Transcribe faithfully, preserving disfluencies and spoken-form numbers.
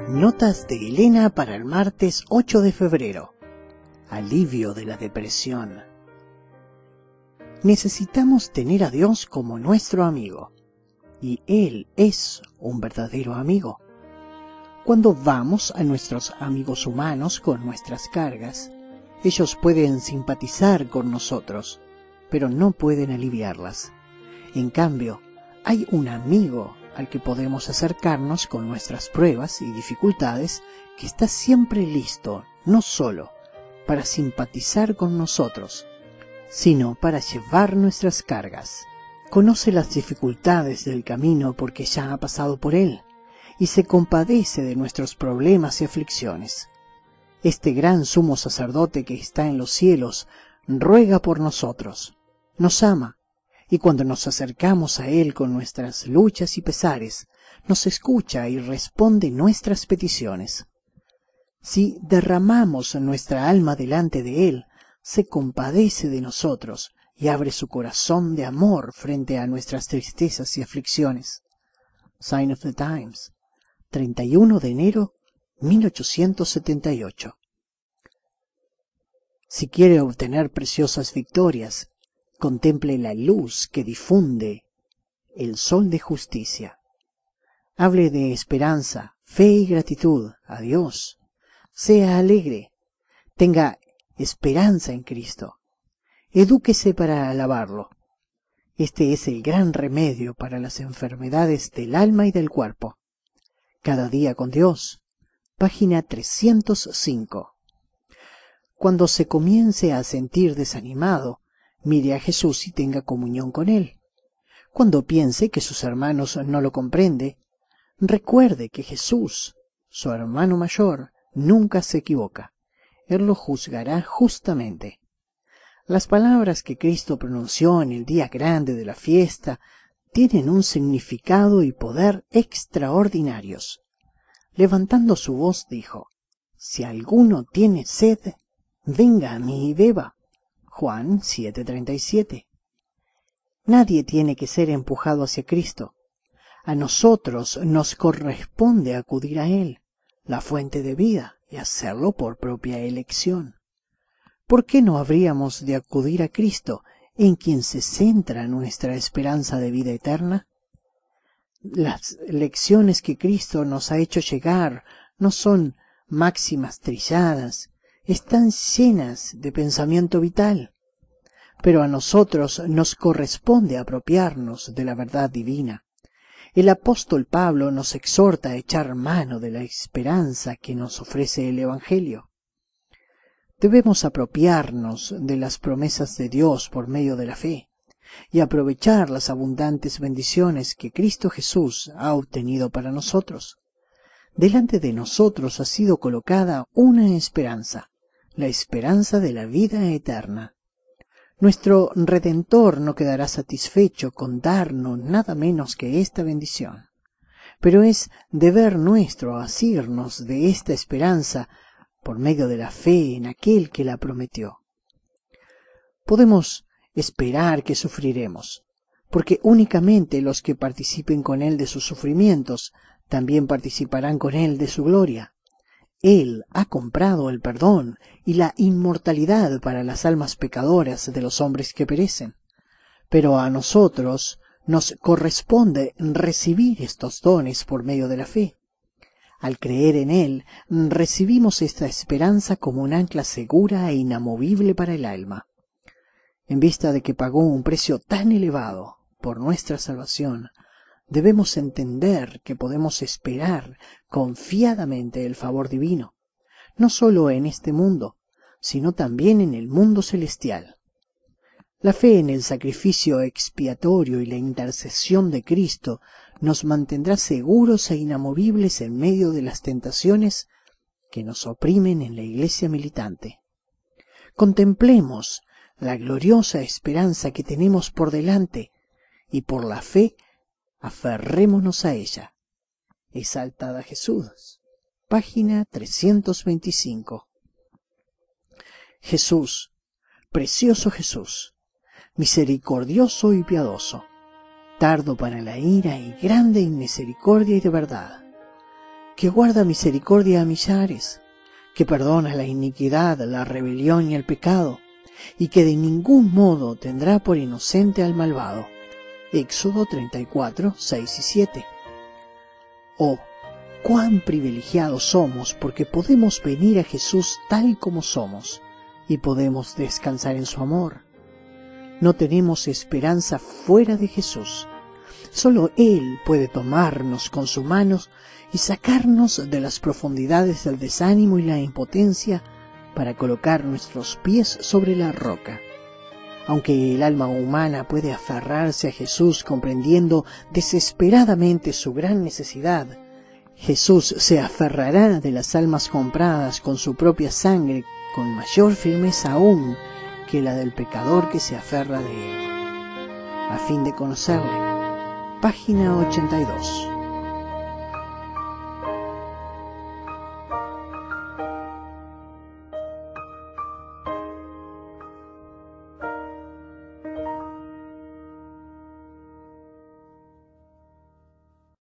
Notas de Elena para el martes ocho de febrero. Alivio de la depresión. Necesitamos tener a Dios como nuestro amigo, y Él es un verdadero amigo. Cuando vamos a nuestros amigos humanos con nuestras cargas, ellos pueden simpatizar con nosotros, pero no pueden aliviarlas. En cambio, hay un amigo al que podemos acercarnos con nuestras pruebas y dificultades, que está siempre listo, no solo para simpatizar con nosotros, sino para llevar nuestras cargas. Conoce las dificultades del camino porque ya ha pasado por él, y se compadece de nuestros problemas y aflicciones. Este gran sumo sacerdote que está en los cielos ruega por nosotros, nos ama, y cuando nos acercamos a Él con nuestras luchas y pesares, nos escucha y responde nuestras peticiones. Si derramamos nuestra alma delante de Él, se compadece de nosotros y abre su corazón de amor frente a nuestras tristezas y aflicciones. Sign of the Times, treinta y uno de enero de mil ochocientos setenta y ocho. Si quiere obtener preciosas victorias, contemple la luz que difunde el sol de justicia. Hable de esperanza, fe y gratitud a Dios. Sea alegre. Tenga esperanza en Cristo. Edúquese para alabarlo. Este es el gran remedio para las enfermedades del alma y del cuerpo. Cada día con Dios. Página trescientos cinco. Cuando se comience a sentir desanimado, mire a Jesús y tenga comunión con Él. Cuando piense que sus hermanos no lo comprende, recuerde que Jesús, su hermano mayor, nunca se equivoca. Él lo juzgará justamente. Las palabras que Cristo pronunció en el día grande de la fiesta tienen un significado y poder extraordinarios. Levantando su voz dijo: «Si alguno tiene sed, venga a mí y beba». Juan siete treinta y siete. Nadie tiene que ser empujado hacia Cristo. A nosotros nos corresponde acudir a Él, la fuente de vida, y hacerlo por propia elección. ¿Por qué no habríamos de acudir a Cristo, en quien se centra nuestra esperanza de vida eterna? Las lecciones que Cristo nos ha hecho llegar no son máximas trilladas, están llenas de pensamiento vital. Pero a nosotros nos corresponde apropiarnos de la verdad divina. El apóstol Pablo nos exhorta a echar mano de la esperanza que nos ofrece el Evangelio. Debemos apropiarnos de las promesas de Dios por medio de la fe y aprovechar las abundantes bendiciones que Cristo Jesús ha obtenido para nosotros. Delante de nosotros ha sido colocada una esperanza, la esperanza de la vida eterna. Nuestro Redentor no quedará satisfecho con darnos nada menos que esta bendición, pero es deber nuestro asirnos de esta esperanza por medio de la fe en aquel que la prometió. Podemos esperar que sufriremos, porque únicamente los que participen con Él de sus sufrimientos también participarán con Él de su gloria. Él ha comprado el perdón y la inmortalidad para las almas pecadoras de los hombres que perecen. Pero a nosotros nos corresponde recibir estos dones por medio de la fe. Al creer en Él, recibimos esta esperanza como un ancla segura e inamovible para el alma. En vista de que pagó un precio tan elevado por nuestra salvación, debemos entender que podemos esperar confiadamente el favor divino, no solo en este mundo, sino también en el mundo celestial. La fe en el sacrificio expiatorio y la intercesión de Cristo nos mantendrá seguros e inamovibles en medio de las tentaciones que nos oprimen en la iglesia militante. Contemplemos la gloriosa esperanza que tenemos por delante y por la fe aferrémonos a ella. Exaltad a Jesús. Página trescientos veinticinco. Jesús, precioso Jesús, misericordioso y piadoso, tardo para la ira y grande en misericordia y de verdad. que guarda misericordia a millares, que perdona la iniquidad, la rebelión y el pecado, y que de ningún modo tendrá por inocente al malvado. Éxodo treinta y cuatro, seis y siete. Oh, cuán privilegiados somos porque podemos venir a Jesús tal como somos y podemos descansar en su amor. No tenemos esperanza fuera de Jesús. Solo Él puede tomarnos con su mano y sacarnos de las profundidades del desánimo y la impotencia para colocar nuestros pies sobre la roca. Aunque el alma humana puede aferrarse a Jesús comprendiendo desesperadamente su gran necesidad, Jesús se aferrará de las almas compradas con su propia sangre con mayor firmeza aún que la del pecador que se aferra de Él. A fin de conocerle. Página ochenta y dos.